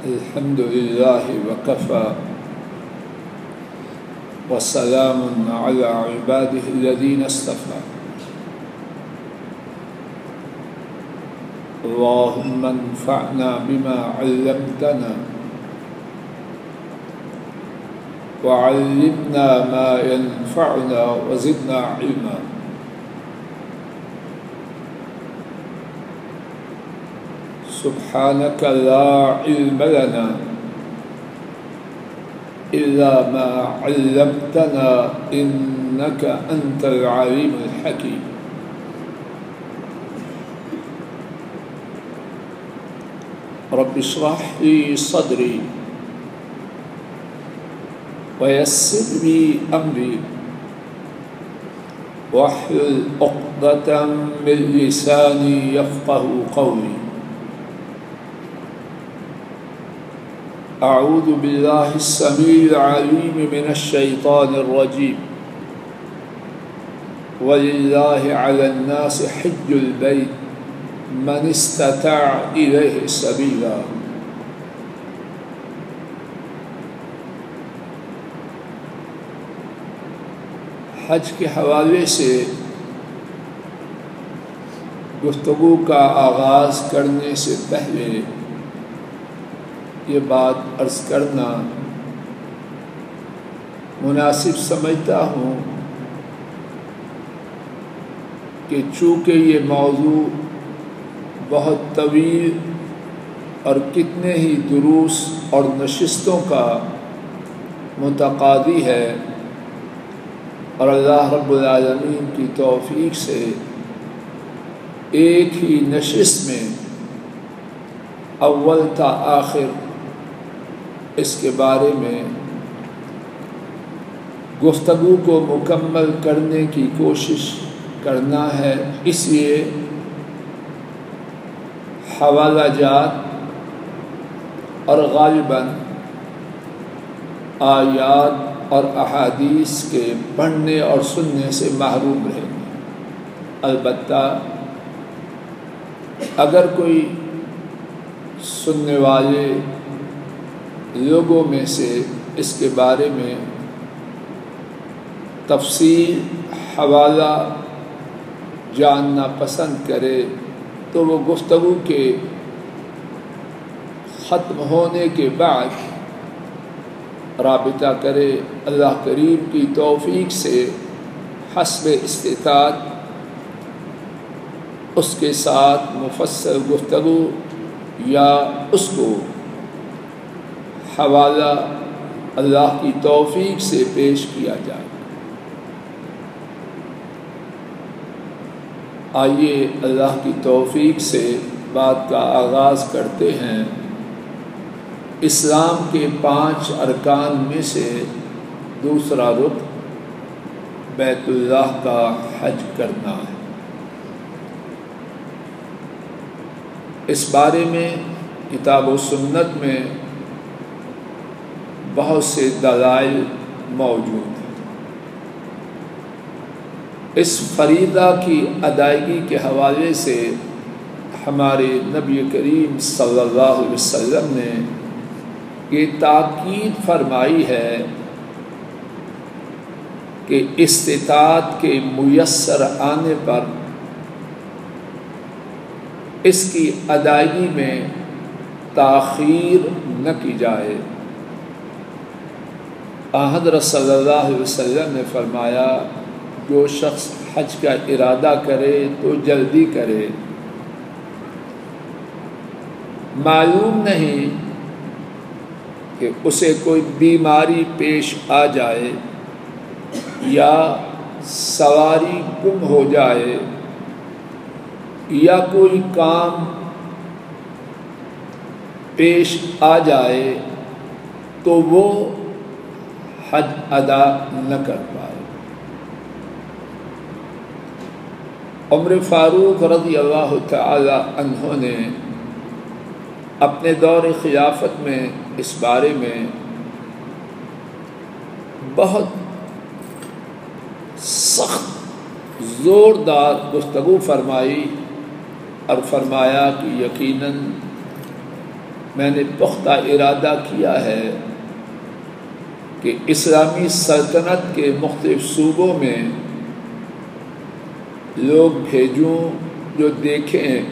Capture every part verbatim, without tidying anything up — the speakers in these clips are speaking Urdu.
الحمد لله وكفى وسلام على عباده الذين اصطفى اللهم انفعنا بما علمتنا وعلمنا ما ينفعنا وزدنا علما. سبحانك لا علم لنا إلا ما علمتنا إنك أنت العليم الحكيم. رب اشرح لي صدري ويسر لي أمري واحلل عقدة من لساني يفقهوا قولي. أعوذ بالله السميع العليم من الشيطان الرجيم. ولله على الناس حج البيت من استطاع إليه سبيلا. حج کے حوالے سے گفتگو کا آغاز کرنے سے پہلے یہ بات عرض کرنا مناسب سمجھتا ہوں کہ چونکہ یہ موضوع بہت طویل اور کتنے ہی دروس اور نشستوں کا متقاضی ہے اور اللہ رب العالمین کی توفیق سے ایک ہی نشست میں اول تا آخر اس کے بارے میں گفتگو کو مکمل کرنے کی کوشش کرنا ہے. اس لیے حوالہ جات اور غالباً آیات اور احادیث کے پڑھنے اور سننے سے محروم رہیں گے. البتہ اگر کوئی سننے والے لوگوں میں سے اس کے بارے میں تفصیل حوالہ جاننا پسند کرے تو وہ گفتگو کے ختم ہونے کے بعد رابطہ کرے. اللہ کریم کی توفیق سے حسب استطاعت اس کے ساتھ مفصل گفتگو یا اس کو حوالہ اللہ کی توفیق سے پیش کیا جائے. آئیے اللہ کی توفیق سے بات کا آغاز کرتے ہیں. اسلام کے پانچ ارکان میں سے دوسرا رکن بیت اللہ کا حج کرنا ہے. اس بارے میں کتاب و سنت میں بہت سے دلائل موجود ہیں. اس فریضہ کی ادائیگی کے حوالے سے ہمارے نبی کریم صلی اللہ علیہ وسلم نے یہ تاکید فرمائی ہے کہ استطاعت کے میسر آنے پر اس کی ادائیگی میں تاخیر نہ کی جائے. حضرت صلی اللہ علیہ وسلم نے فرمایا جو شخص حج کا ارادہ کرے تو جلدی کرے. معلوم نہیں کہ اسے کوئی بیماری پیش آ جائے یا سواری گم ہو جائے یا کوئی کام پیش آ جائے تو وہ حج ادا نہ کر پائے. عمر فاروق رضی اللہ تعالی عنہ نے اپنے دور خلافت میں اس بارے میں بہت سخت زوردار گفتگو فرمائی اور فرمایا کہ یقیناً میں نے پختہ ارادہ کیا ہے کہ اسلامی سلطنت کے مختلف صوبوں میں لوگ بھیجوں جو دیکھیں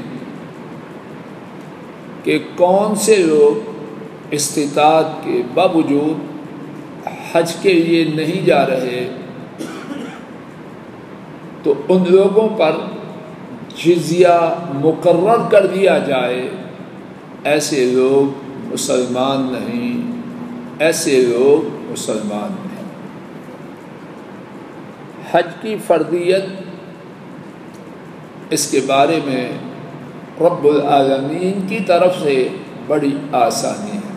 کہ کون سے لوگ استطاعت کے باوجود حج کے لیے نہیں جا رہے، تو ان لوگوں پر جزیہ مقرر کر دیا جائے۔ ایسے لوگ مسلمان نہیں، ایسے لوگ مسلمان نہیں۔ حج کی فرضیت، اس کے بارے میں رب العالمین کی طرف سے بڑی آسانی ہے۔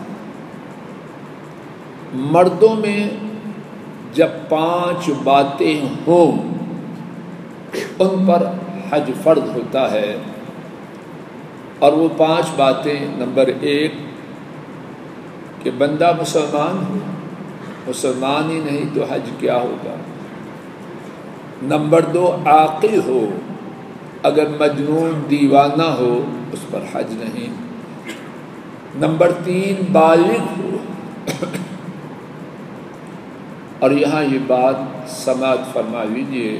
مردوں میں جب پانچ باتیں ہوں ان پر حج فرض ہوتا ہے، اور وہ پانچ باتیں: نمبر ایک کہ بندہ مسلمان ہو، مسلمان ہی نہیں تو حج کیا ہوگا۔ نمبر دو عاقل ہو، اگر مجنون دیوانہ ہو اس پر حج نہیں۔ نمبر تین بالغ ہو، اور یہاں یہ بات سماعت فرما لیجیے،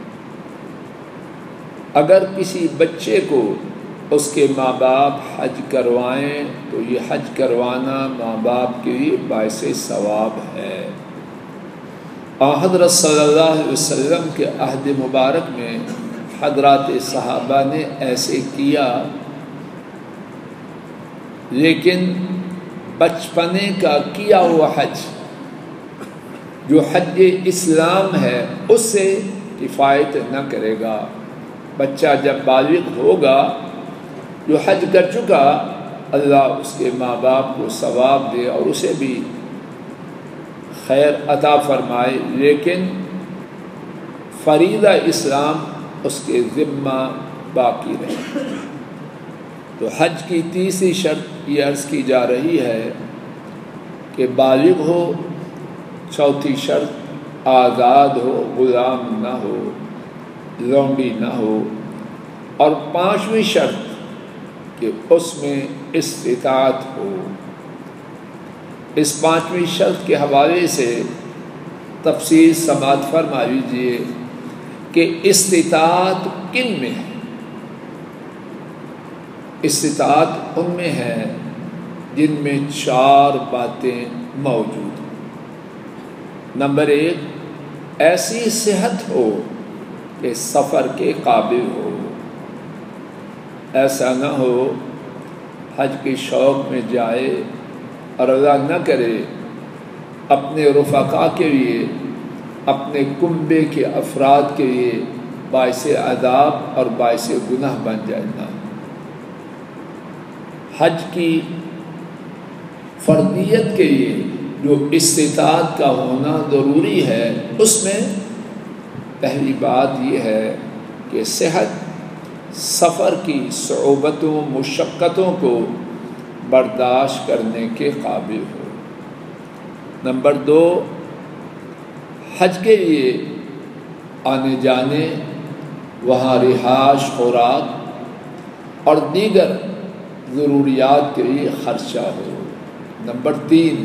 اگر کسی بچے کو اس کے ماں باپ حج کروائیں تو یہ حج کروانا ماں باپ کے لیے باعث ثواب ہے۔ اور حضرت صلی اللہ علیہ وسلم کے عہد مبارک میں حضرات صحابہ نے ایسے کیا، لیکن بچپنے کا کیا ہوا حج جو حج اسلام ہے اس سے کفایت نہ کرے گا۔ بچہ جب بالغ ہوگا جو حج کر چکا، اللہ اس کے ماں باپ کو ثواب دے اور اسے بھی خیر عطا فرمائے، لیکن فریضہ اسلام اس کے ذمہ باقی رہے۔ تو حج کی تیسری شرط یہ عرض کی جا رہی ہے کہ بالغ ہو، چوتھی شرط آزاد ہو، غلام نہ ہو، لونڈی نہ ہو، اور پانچویں شرط کہ اس میں استطاعت ہو۔ اس پانچویں شرط کے حوالے سے تفصیل سماعت فرما لیجیے کہ استطاعت کن میں ہے۔ استطاعت ان میں ہے جن میں چار باتیں موجود ہیں۔ نمبر ایک، ایسی صحت ہو کہ سفر کے قابل ہو۔ ایسا نہ ہو حج کے شوق میں جائے اور اللہ نہ کرے اپنے رفقا کے لیے، اپنے کنبے کے افراد کے لیے باعث عذاب اور باعث گناہ بن جائے نا۔ حج کی فرضیت کے لیے جو استطاعت کا ہونا ضروری ہے، اس میں پہلی بات یہ ہے کہ صحت سفر کی صعوبتوں مشقتوں کو برداشت کرنے کے قابل ہو۔ نمبر دو، حج کے لیے آنے جانے، وہاں رہائش، خوراک اور دیگر ضروریات کے لیے خرچہ ہو۔ نمبر تین،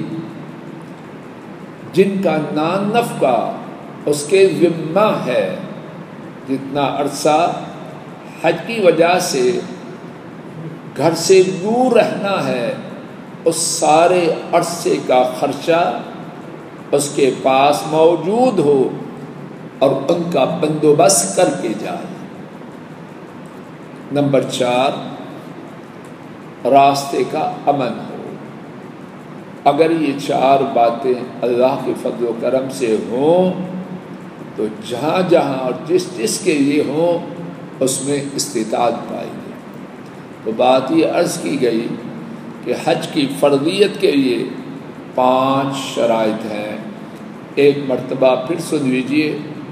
جن کا نان نفقہ اس کے ذمہ ہے، جتنا عرصہ حج کی وجہ سے گھر سے دور رہنا ہے، اس سارے عرصے کا خرچہ اس کے پاس موجود ہو اور ان کا بندوبست کر کے جائے۔ نمبر چار، راستے کا امن ہو۔ اگر یہ چار باتیں اللہ کے فضل و کرم سے ہوں تو جہاں جہاں اور جس جس کے لیے ہوں اس میں استطاعت پائی گئی۔ تو بات یہ عرض کی گئی کہ حج کی فرضیت کے لیے پانچ شرائط ہیں۔ ایک مرتبہ پھر سن لیجیے،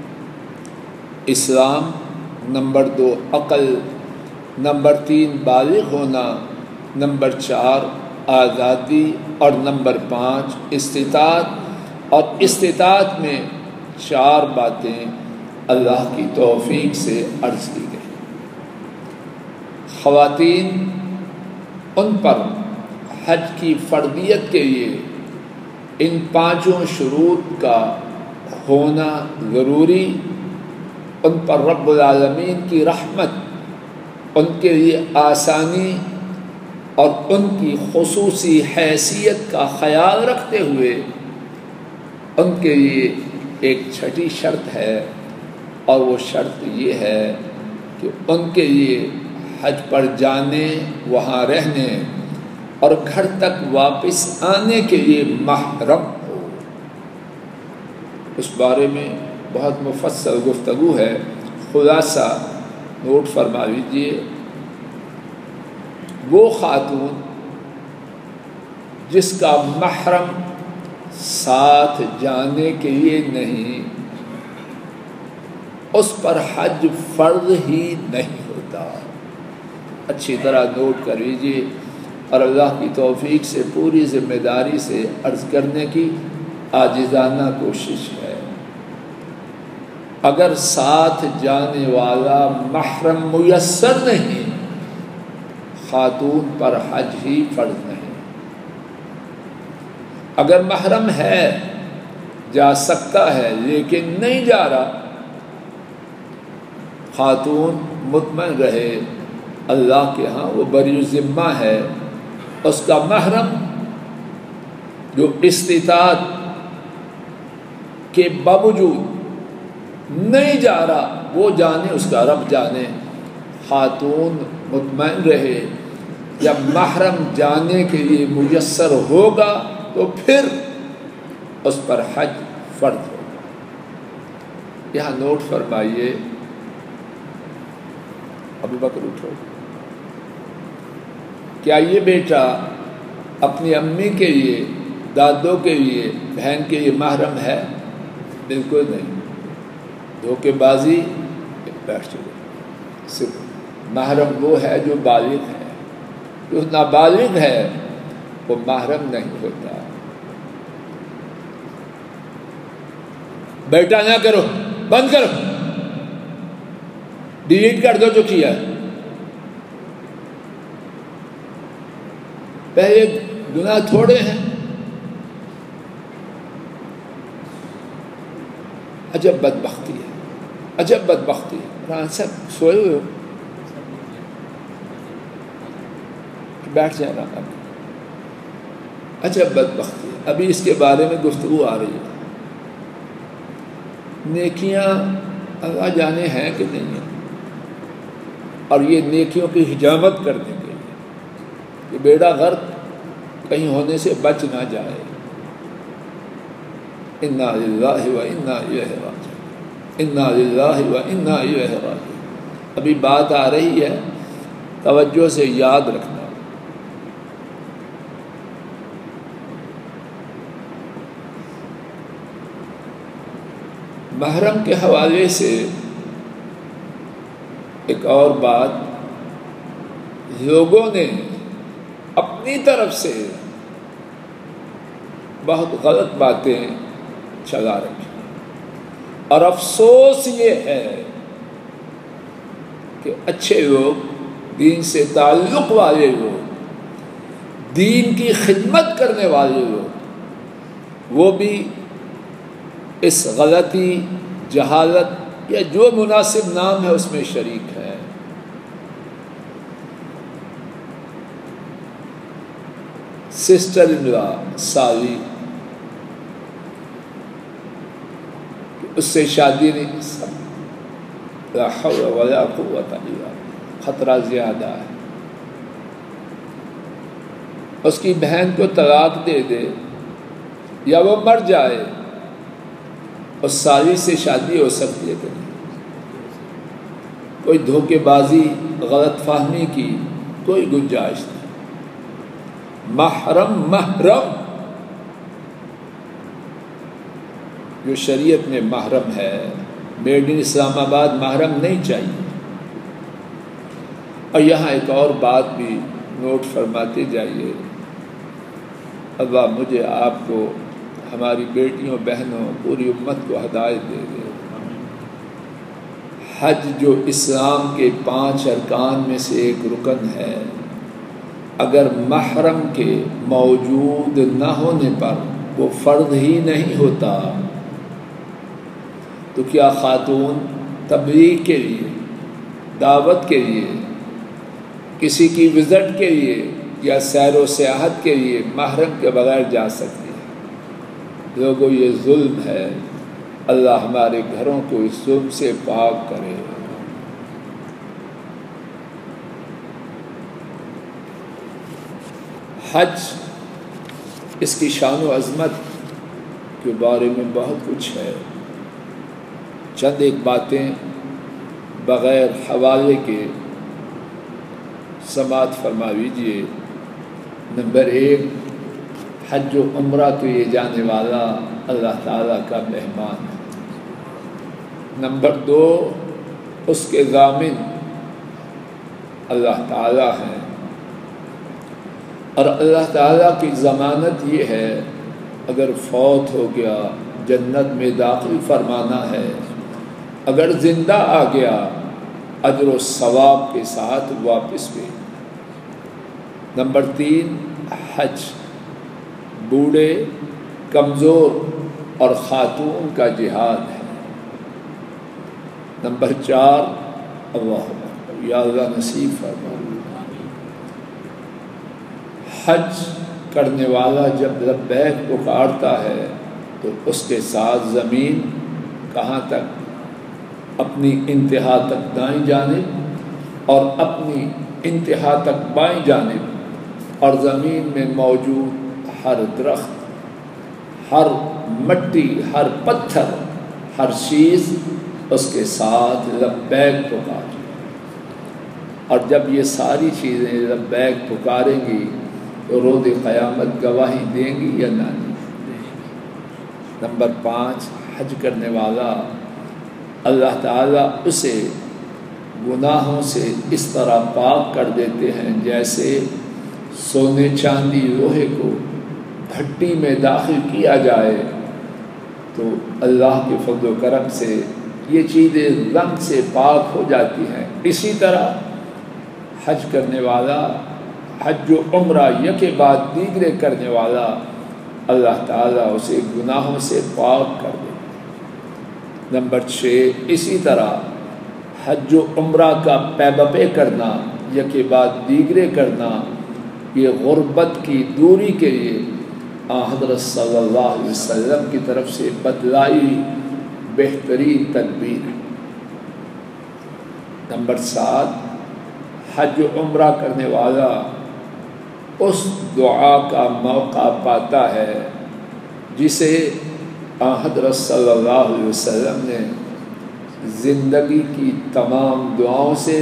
اسلام، نمبر دو عقل، نمبر تین بالغ ہونا، نمبر چار آزادی، اور نمبر پانچ استطاعت۔ اور استطاعت میں چار باتیں اللہ کی توفیق سے عرض کی گئی۔ خواتین، ان پر حج کی فرضیت کے لیے ان پانچوں شروط کا ہونا ضروری، ان پر رب العالمین کی رحمت، ان کے لیے آسانی اور ان کی خصوصی حیثیت کا خیال رکھتے ہوئے ان کے لیے ایک چھٹی شرط ہے، اور وہ شرط یہ ہے کہ ان کے لیے حج پر جانے، وہاں رہنے اور گھر تک واپس آنے کے لیے محرم ہو۔ اس بارے میں بہت مفصل گفتگو ہے، خلاصہ نوٹ فرما لیجیے۔ وہ خاتون جس کا محرم ساتھ جانے کے لیے نہیں، اس پر حج فرض ہی نہیں ہوتا۔ اچھی طرح نوٹ کر لیجیے، اور اللہ کی توفیق سے پوری ذمہ داری سے عرض کرنے کی عاجزانہ کوشش ہے۔ اگر ساتھ جانے والا محرم میسر نہیں، خاتون پر حج ہی فرض نہیں۔ اگر محرم ہے، جا سکتا ہے لیکن نہیں جا رہا، خاتون مطمئن رہے اللہ کے ہاں وہ بری ذمہ ہے، اس کا محرم جو استطاعت کے باوجود نہیں جا رہا، وہ جانے، اس کا رب جانے۔ خاتون مطمئن رہے جب محرم جانے کے لیے میسر ہوگا تو پھر اس پر حج فرض ہوگا۔ یہاں نوٹ فرمائیے، ابو بکر اٹھو، کیا یہ بیٹا اپنی امی کے لیے، دادوں کے لیے، بہن کے لیے محرم ہے؟ بالکل نہیں۔ دھوکے بازی بیٹھ چلے۔ صرف محرم وہ ہے جو بالغ ہے، جو نابالغ ہے وہ محرم نہیں ہوتا۔ بیٹا نہ کرو، بند کرو، ڈیلیٹ کر دو جو کیا ہے۔ پہلے گناہ تھوڑے ہیں، عجب بدبختی ہے، عجب بدبختی ہے۔ قرآن سب سوئے ہوئے ہو، بیٹھ جانا۔ عجب بدبختی ہے۔ ابھی اس کے بارے میں گفتگو آ رہی ہے۔ نیکیاں اللہ جانے ہیں کہ نہیں ہیں، اور یہ نیکیوں کی حجامت کر دیں گے کہ بیڑا غرق کہیں ہونے سے بچ نہ جائے۔ انا للہ و انا الیہ راجعون، انا للہ و انا الیہ راجعون۔ ابھی بات آ رہی ہے، توجہ سے یاد رکھنا۔ محرم کے حوالے سے ایک اور بات، لوگوں نے اپنی طرف سے بہت غلط باتیں چلا رکھی، اور افسوس یہ ہے کہ اچھے لوگ، دین سے تعلق والے لوگ، دین کی خدمت کرنے والے لوگ، وہ بھی اس غلطی، جہالت یا جو مناسب نام ہے اس میں شریک ہے۔ سسٹر ان لا سالی، اس سے شادی نہیں، سب لا حول ولا قوت الا باللہ، خطرہ زیادہ ہے۔ اس کی بہن کو طلاق دے دے یا وہ مر جائے، اس سالی سے شادی ہو سکتی ہے کہ نہیں؟ کوئی دھوکے بازی، غلط فہمی کی کوئی گنجائش نہیں۔ محرم محرم جو شریعت میں محرم ہے، میڈ ان اسلام آباد محرم نہیں چاہیے۔ اور یہاں ایک اور بات بھی نوٹ فرماتے جائیے، اللہ مجھے آپ کو، ہماری بیٹیوں، بہنوں، پوری امت کو ہدایت دے دے۔ حج جو اسلام کے پانچ ارکان میں سے ایک رکن ہے، اگر محرم کے موجود نہ ہونے پر وہ فرض ہی نہیں ہوتا تو کیا خاتون تبلیغ کے لیے، دعوت کے لیے، کسی کی وزٹ کے لیے یا سیر و سیاحت کے لیے محرم کے بغیر جا سکتی ہے؟ لوگوں یہ ظلم ہے، اللہ ہمارے گھروں کو اس ظلم سے پاک کرے۔ حج، اس کی شان و عظمت کے بارے میں بہت کچھ ہے، چند ایک باتیں بغیر حوالے کے سماعت فرما لیجیے۔ نمبر ایک، حج و عمرہ تو یہ جانے والا اللہ تعالیٰ کا مہمان ہے۔ نمبر دو، اس کے ضامن اللہ تعالیٰ ہیں، اور اللہ تعالیٰ کی ضمانت یہ ہے اگر فوت ہو گیا جنت میں داخل فرمانا ہے، اگر زندہ آ گیا اجر و ثواب کے ساتھ واپس بھی۔ نمبر تین، حج بوڑھے، کمزور اور خاتون کا جہاد ہے۔ نمبر چار، اللہ یا اللہ نصیب فرما، حج کرنے والا جب لبیک پکارتا ہے تو اس کے ساتھ زمین کہاں تک؟ اپنی انتہا تک دائیں جانب اور اپنی انتہا تک بائیں جانب، اور زمین میں موجود ہر درخت، ہر مٹی، ہر پتھر، ہر چیز اس کے ساتھ لبیک پکار۔ اور جب یہ ساری چیزیں لبیک پکاریں گی تو روز قیامت گواہی دیں گی یا نہ دیں گی؟ نمبر پانچ، حج کرنے والا اللہ تعالیٰ اسے گناہوں سے اس طرح پاک کر دیتے ہیں جیسے سونے چاندی لوہے کو بھٹی میں داخل کیا جائے تو اللہ کے فضل و کرم سے یہ چیزیں رنگ سے پاک ہو جاتی ہیں۔ اسی طرح حج کرنے والا، حج و عمرہ یکے بعد دیگرے کرنے والا، اللہ تعالیٰ اسے گناہوں سے پاک کر دے۔ نمبر چھ، اسی طرح حج و عمرہ کا پے بپے کرنا، یکے بعد دیگرے کرنا، یہ غربت کی دوری کے لیے آن حضرت صلی اللہ علیہ وسلم کی طرف سے بتلائی بہترین تدبیر ہے۔ نمبر سات، حج و عمرہ کرنے والا اس دعا کا موقع پاتا ہے جسے آن حضرت صلی اللہ علیہ وسلم نے زندگی کی تمام دعاؤں سے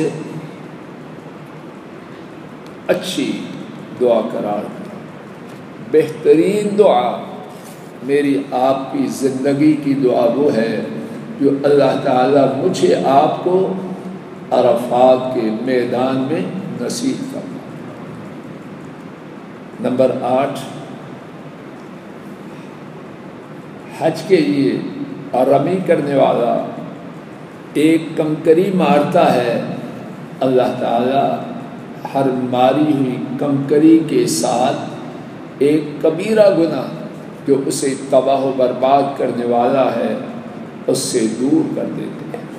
اچھی دعا قرار دی۔ بہترین دعا میری آپ کی زندگی کی دعا وہ ہے جو اللہ تعالیٰ مجھے آپ کو عرفات کے میدان میں نصیب فرمائے۔ نمبر آٹھ، حج کے لیے رمی کرنے والا ایک کنکری مارتا ہے، اللہ تعالیٰ ہر ماری ہوئی کنکری کے ساتھ ایک کبیرہ گناہ جو اسے تباہ و برباد کرنے والا ہے اس سے دور کر دیتے ہیں۔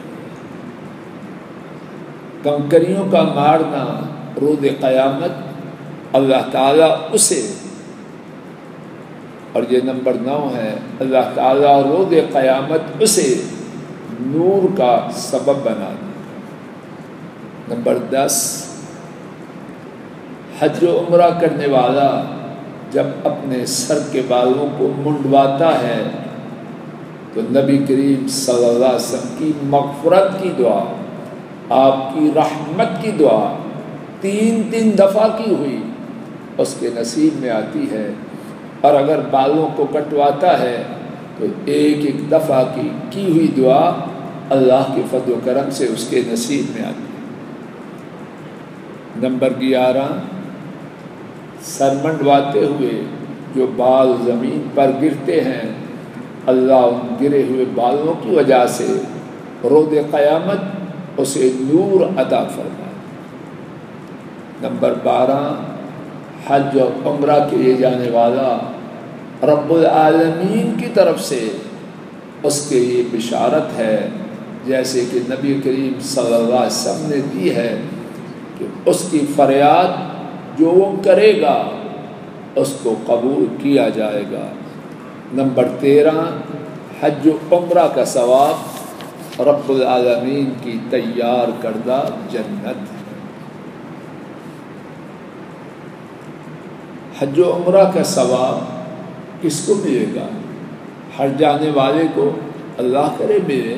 کنکریوں کا مارنا روز قیامت اللہ تعالیٰ اسے، اور یہ نمبر نو ہے، اللہ تعالیٰ روز قیامت اسے نور کا سبب بنا دے۔ نمبر دس، حج و عمرہ کرنے والا جب اپنے سر کے بالوں کو منڈواتا ہے تو نبی کریم صلی اللہ علیہ وسلم کی مغفرت کی دعا، آپ کی رحمت کی دعا تین تین دفعہ کی ہوئی اس کے نصیب میں آتی ہے، اور اگر بالوں کو کٹواتا ہے تو ایک ایک دفعہ کی کی ہوئی دعا اللہ کے فضل و کرم سے اس کے نصیب میں آتی ہے۔ نمبر گیارہ، سر منڈواتے ہوئے جو بال زمین پر گرتے ہیں اللہ ان گرے ہوئے بالوں کی وجہ سے روز قیامت اسے نور عطا فرمائے۔ نمبر بارہ، حج اور عمرہ کے لیے جانے والا رب العالمین کی طرف سے اس کے لیے بشارت ہے، جیسے کہ نبی کریم صلی اللہ علیہ وسلم نے دی ہے کہ اس کی فریاد جو وہ کرے گا اس کو قبول کیا جائے گا۔ نمبر تیرہ، حج و عمرہ کا ثواب رب العالمین کی تیار کردہ جنت ہے۔ حج و عمرہ کا ثواب کس کو ملے گا؟ ہر جانے والے کو اللہ کرے ملے،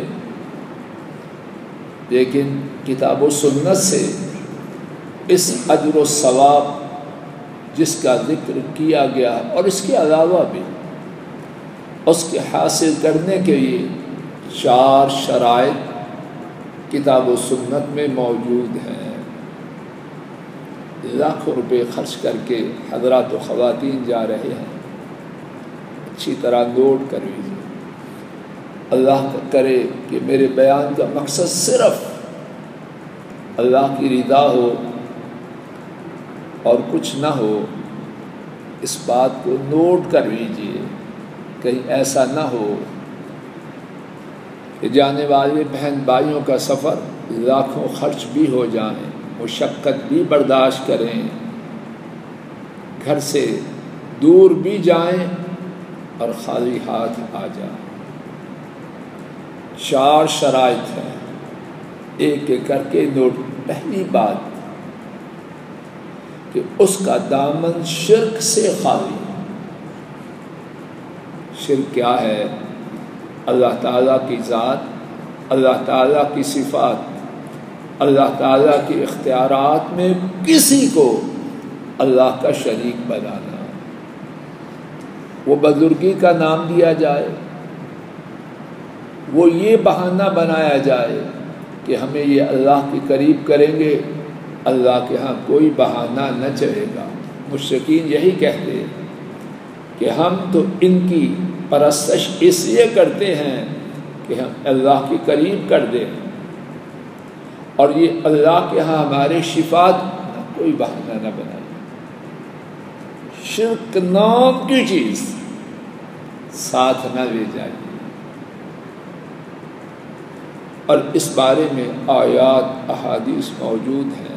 لیکن کتاب و سنت سے اس اجر و ثواب جس کا ذکر کیا گیا اور اس کے علاوہ بھی اس کے حاصل کرنے کے لیے چار شرائط کتاب و سنت میں موجود ہیں۔ لاکھوں روپے خرچ کر کے حضرات و خواتین جا رہے ہیں، اچھی طرح نوٹ کر لیجیے۔ اللہ کرے کہ میرے بیان کا مقصد صرف اللہ کی رضا ہو اور کچھ نہ ہو، اس بات کو نوٹ کر لیجیے، کہیں ایسا نہ ہو کہ جانے والے بہن بھائیوں کا سفر لاکھوں خرچ بھی ہو جائیں، مشقت بھی برداشت کریں، گھر سے دور بھی جائیں اور خالی ہاتھ آ جائیں۔ چار شرائط ہیں، ایک ایک کر کے نوٹ۔ پہلی بات کہ اس کا دامن شرک سے خالی۔ شرک کیا ہے؟ اللہ تعالیٰ کی ذات، اللہ تعالیٰ کی صفات، اللہ تعالیٰ کے اختیارات میں کسی کو اللہ کا شریک بنانا۔ وہ بزرگی کا نام دیا جائے، وہ یہ بہانہ بنایا جائے کہ ہمیں یہ اللہ کے قریب کریں گے، اللہ کے ہاں کوئی بہانہ نہ چلے گا۔ مشرکین یہی کہتے ہیں کہ ہم تو ان کی پرستش اس لیے کرتے ہیں کہ ہم اللہ کے قریب کر دیں، اور یہ اللہ کے ہاں ہمارے شفاعت نہ کوئی بہانہ نہ بنائے۔ شرک نام کی چیز ساتھ نہ لے جائے، اور اس بارے میں آیات احادیث موجود ہیں۔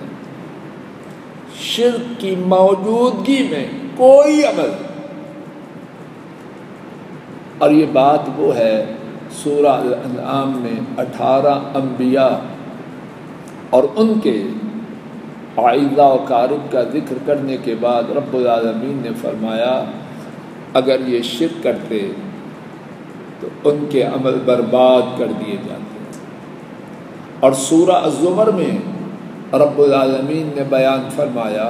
شرک کی موجودگی میں کوئی عمل، اور یہ بات وہ ہے سورہ الانعام میں اٹھارہ انبیاء اور ان کے عائلہ و قارب کا ذکر کرنے کے بعد رب العالمین نے فرمایا اگر یہ شرک کرتے تو ان کے عمل برباد کر دیے جاتے۔ اور سورہ الزمر میں رب العالمین نے بیان فرمایا،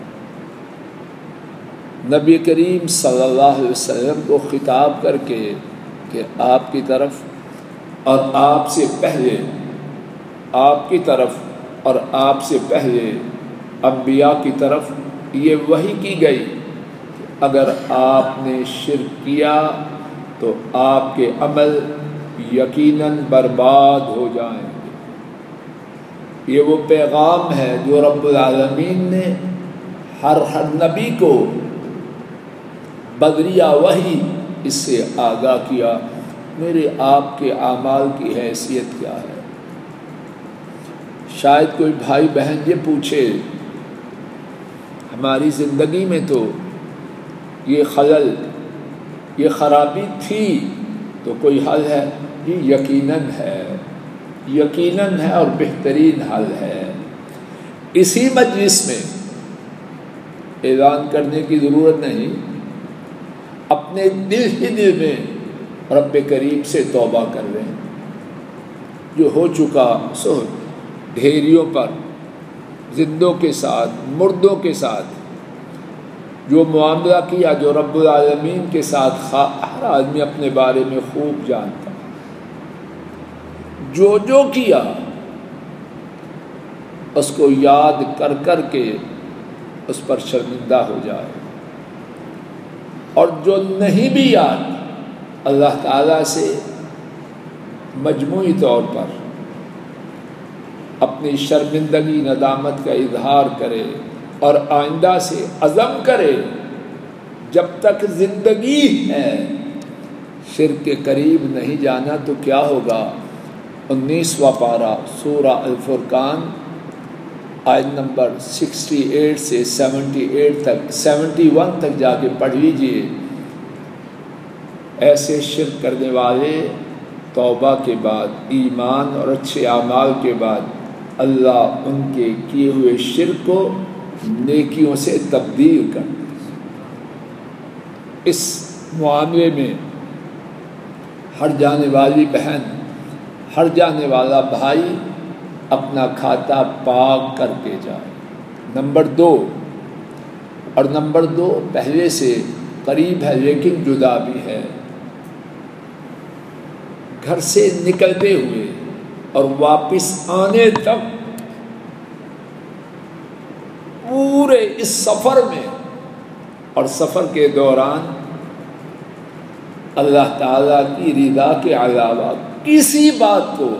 نبی کریم صلی اللہ علیہ وسلم کو خطاب کر کے کہ آپ کی طرف اور آپ سے پہلے، آپ کی طرف اور آپ سے پہلے انبیاء کی طرف یہ وحی کی گئی کہ اگر آپ نے شرک کیا تو آپ کے عمل یقیناً برباد ہو جائیں گے۔ یہ وہ پیغام ہے جو رب العالمین نے ہر ہر نبی کو بدریہ وحی اس سے آگاہ کیا، میرے آپ کے اعمال کی حیثیت کیا ہے۔ شاید کوئی بھائی بہن یہ پوچھے ہماری زندگی میں تو یہ خلل، یہ خرابی تھی تو کوئی حل ہے؟ یہ یقیناً ہے، یقیناً ہے اور بہترین حل ہے۔ اسی مجلس میں اعلان کرنے کی ضرورت نہیں، اپنے دل ہی دل میں رب کریم سے توبہ کر لیں، جو ہو چکا سو ڈھیریوں پر، زندوں کے ساتھ، مردوں کے ساتھ جو معاملہ کیا، جو رب العالمین کے ساتھ ہر آدمی اپنے بارے میں خوب جانتا، جو جو کیا اس کو یاد کر کر کے اس پر شرمندہ ہو جائے، اور جو نہیں بھی یاد اللہ تعالیٰ سے مجموعی طور پر اپنی شرمندگی ندامت کا اظہار کرے اور آئندہ سے عزم کرے جب تک زندگی ہے شرک کے قریب نہیں جانا تو کیا ہوگا؟ انیسواں پارہ سورہ الفرقان آیت نمبر سکسٹی ایٹ سے سیونٹی ایٹ تک سیونٹی ون تک جا کے پڑھ لیجئے۔ ایسے شرک کرنے والے توبہ کے بعد، ایمان اور اچھے اعمال کے بعد اللہ ان کے کیے ہوئے شرک کو نیکیوں سے تبدیل کر دے۔ اس معاملے میں ہر جانے والی بہن، ہر جانے والا بھائی اپنا کھاتا پاک کر کے جائے۔ نمبر دو اور نمبر دو پہلے سے قریب ہے لیکن جدا بھی ہے، گھر سے نکلتے ہوئے اور واپس آنے تک پورے اس سفر میں اور سفر کے دوران اللہ تعالیٰ کی رضا کے علاوہ کسی بات کو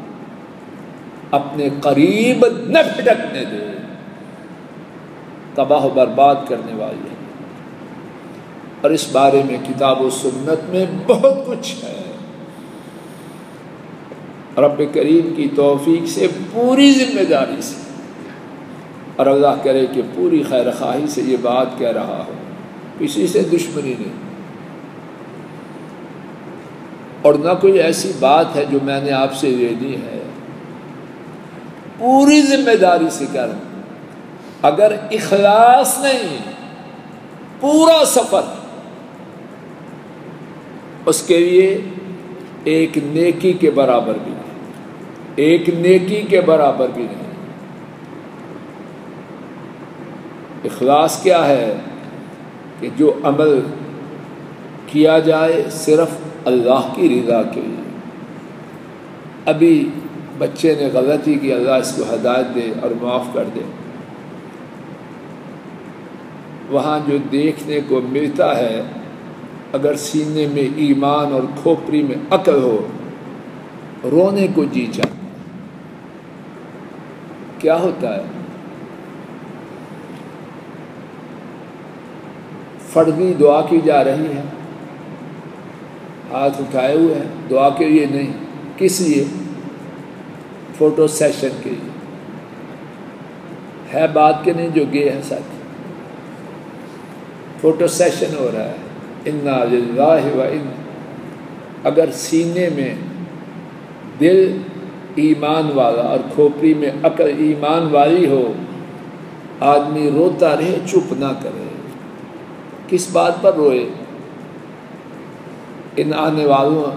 اپنے قریب نہ پھٹکنے دے، تباہ و برباد کرنے والی ہے۔ اور اس بارے میں کتاب و سنت میں بہت کچھ ہے۔ رب کریم کی توفیق سے پوری ذمہ داری سے، اور اللہ کرے کہ پوری خیر خواہی سے یہ بات کہہ رہا ہوں، کسی سے دشمنی نہیں، اور نہ کوئی ایسی بات ہے جو میں نے آپ سے لینی ہے، پوری ذمہ داری سے کر۔ اگر اخلاص نہیں، پورا سفر اس کے لیے ایک نیکی کے برابر بھی نہیں، ایک نیکی کے برابر بھی نہیں۔ اخلاص کیا ہے؟ کہ جو عمل کیا جائے صرف اللہ کی رضا کے لیے۔ ابھی بچے نے غلطی کی، اللہ اس کو ہدایت دے اور معاف کر دے، وہاں جو دیکھنے کو ملتا ہے، اگر سینے میں ایمان اور کھوپڑی میں عقل ہو، رونے کو جی چاہتا ہے۔ کیا ہوتا ہے؟ فرضی دعا کی جا رہی ہے، ہاتھ اٹھائے ہوئے ہیں، دعا کے لیے نہیں، کس لیے؟ فوٹو سیشن کے لیے ہے بات کے نہیں، جو گئے ہیں ساتھ فوٹو سیشن ہو رہا ہے۔ انا للہ و انا، اگر سینے میں دل ایمان والا اور کھوپڑی میں عقل ایمان والی ہو، آدمی روتا رہے، چپ نہ کرے۔ کس بات پر روئے؟ ان آنے والوں